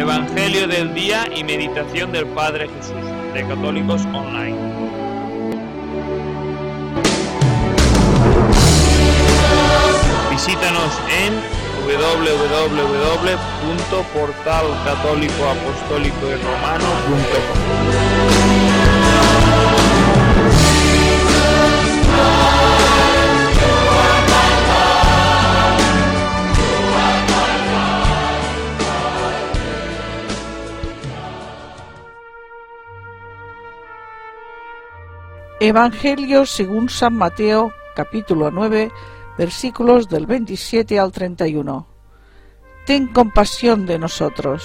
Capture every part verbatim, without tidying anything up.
Evangelio del día y meditación del Padre Jesús, de Católicos Online. Visítanos en doble u doble u doble u punto portal católico apostólico y romano punto com. Evangelio según San Mateo, capítulo nueve, versículos del veintisiete al treinta y uno. Ten compasión de nosotros.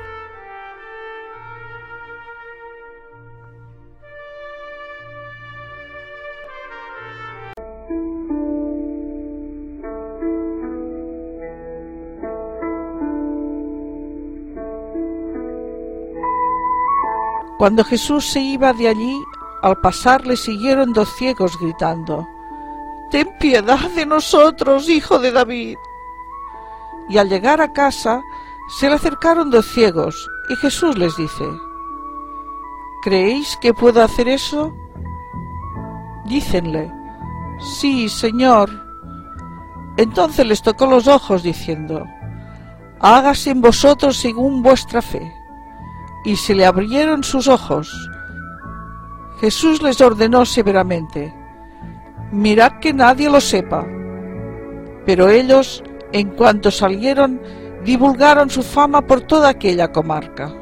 Cuando Jesús se iba de allí, al pasar le siguieron dos ciegos gritando: «Ten piedad de nosotros, hijo de David». Y al llegar a casa, se le acercaron dos ciegos, y Jesús les dice: «¿Creéis que puedo hacer eso?». Dícenle: «Sí, Señor». Entonces les tocó los ojos, diciendo: «Hágase en vosotros según vuestra fe». Y se le abrieron sus ojos. Jesús les ordenó severamente: «Mirad que nadie lo sepa». Pero ellos, en cuanto salieron, divulgaron su fama por toda aquella comarca.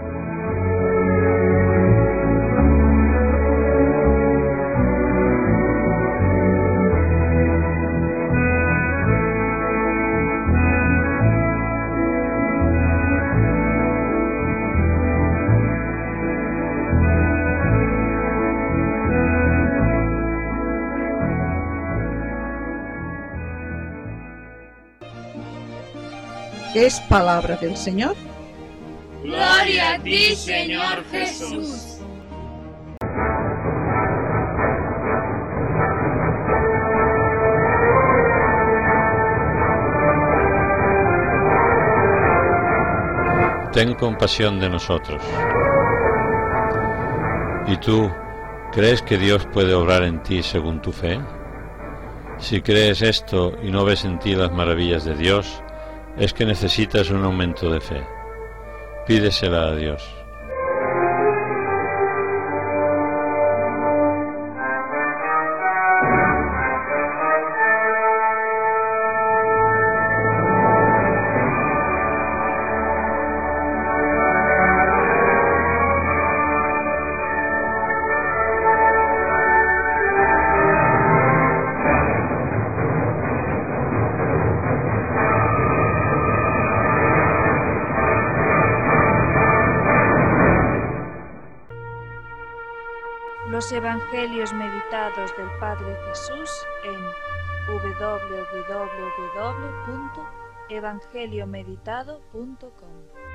Es palabra del Señor. Gloria a ti, Señor Jesús. Ten compasión de nosotros. ¿Y tú crees que Dios puede obrar en ti según tu fe? Si crees esto y no ves en ti las maravillas de Dios, es que necesitas un aumento de fe. Pídesela a Dios. Los Evangelios meditados del Padre Jesús en doble u doble u doble u punto evangeliomeditado punto com.